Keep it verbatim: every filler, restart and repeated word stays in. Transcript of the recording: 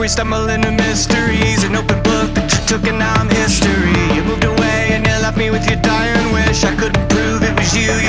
we stumble into mysteries. An open book that you took and now I'm history. You moved away and you left me with your dying wish. I couldn't prove it was you,